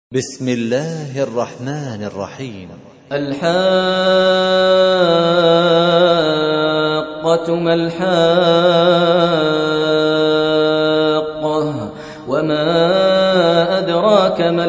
بسم الله الرحمن الرحيم. الحاقة ما الحاقة وما أدراك ما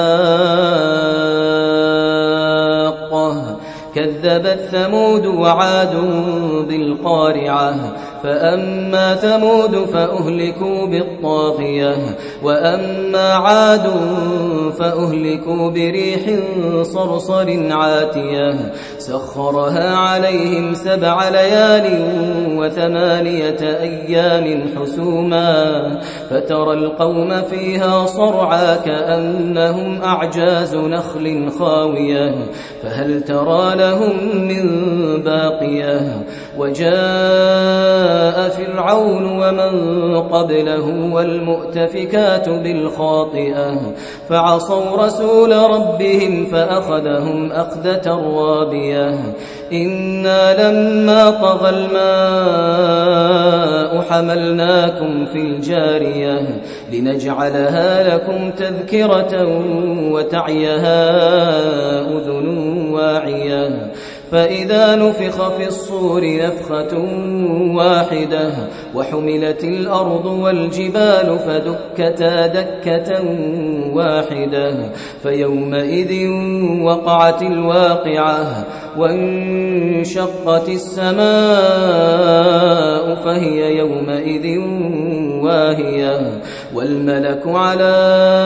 الحاقة كذبت ثمود وعاد بالقارعة فأما ثمود فأهلكوا بالطاغية وأما عاد فأهلكوا بريح صرصر عاتية سخرها عليهم 7 ليال و8 أيام حسوما فترى القوم فيها صرعى كأنهم أعجاز نخل خاوية فهل ترى لهم من باقية وجاء فرعون ومن قبله والمؤتفكات بالخاطئة فعصوا رسول ربهم فأخذهم أخذة رابية إنا لما طغى الماء حملناكم في الجارية لنجعلها لكم تذكرة وتعيها أذن واعية فإذا نفخ في الصور نفخة واحدة وحملت الأرض والجبال فدكتا دكة واحدة فيومئذ وقعت الواقعة وانشقت السماء فهي يومئذ واهية والملك على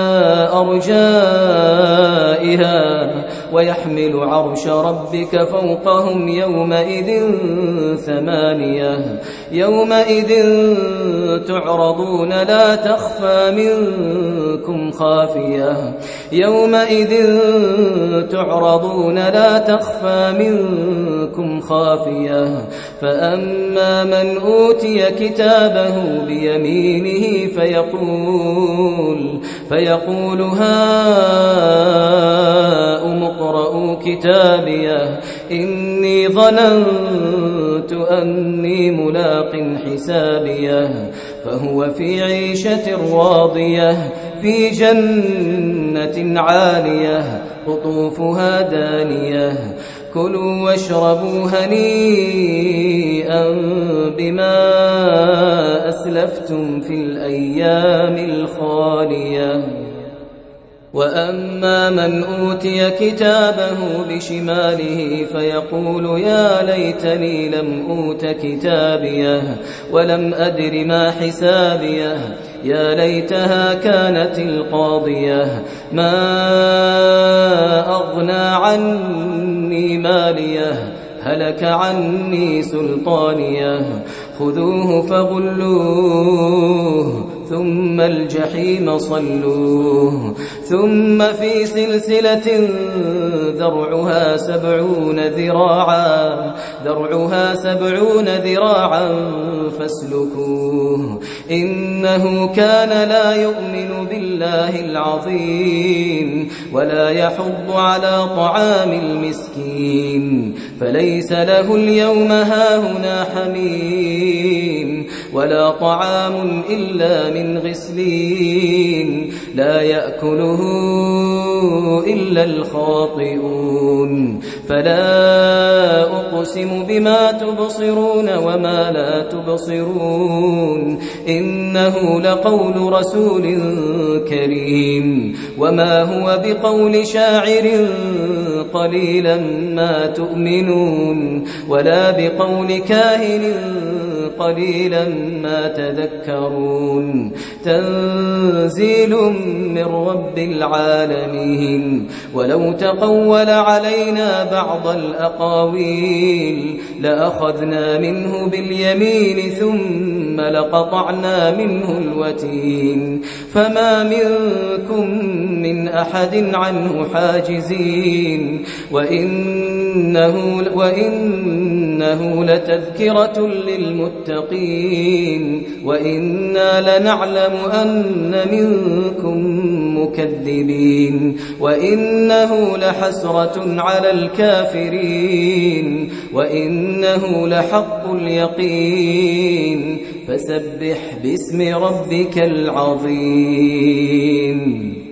أرجائها ويحمل عرش ربك فوقهم يومئذ 8 يومئذ تعرضون لا تخفى منكم خافية يومئذ تعرضون لا تخفى منكم خافية فأما من أوتي كتابه بيمينه فيقول هاؤم اقرءوا كتابيه إني ظننت أني ملاق حسابيه فهو في عيشة راضية في جنة عالية قطوفها دانية كلوا واشربوا هنيئا بما أسلفتم في الأيام الخالية وأما من أوتي كتابه بشماله فيقول يا ليتني لم أوت كتابيه ولم أدر ما حسابيه يا ليتها كانت القاضية ما أغنى عني ماليه هلك عني سلطانيه خذوه فغلوه ثم الجحيم صلوه ثم في سلسلة ذرعها 70 ذراعا فاسلكوه إنه كان لا يؤمن بالله العظيم ولا يحض على طعام المسكين فليس له اليوم هاهنا حميم ولا طعام إلا من غسلين لا يأكله إلا الخاطئون فلا أقسم بما تبصرون وما لا تبصرون إنه لقول رسول كريم وما هو بقول شاعر قليلا ما تؤمنون ولا بقول كاهن قليلا ما تذكرون تنزيل من رب العالمين ولو تقول علينا بعض الأقاويل لأخذنا منه باليمين ثم لقطعنا منه الوتين فما منكم من أحد عنه حاجزين وإنه لتذكرة للمتقين وإنا لنعلم أن منكم مكذبين وإنه لحسرة على الكافرين وإنه لحق اليقين فسبح باسم ربك العظيم.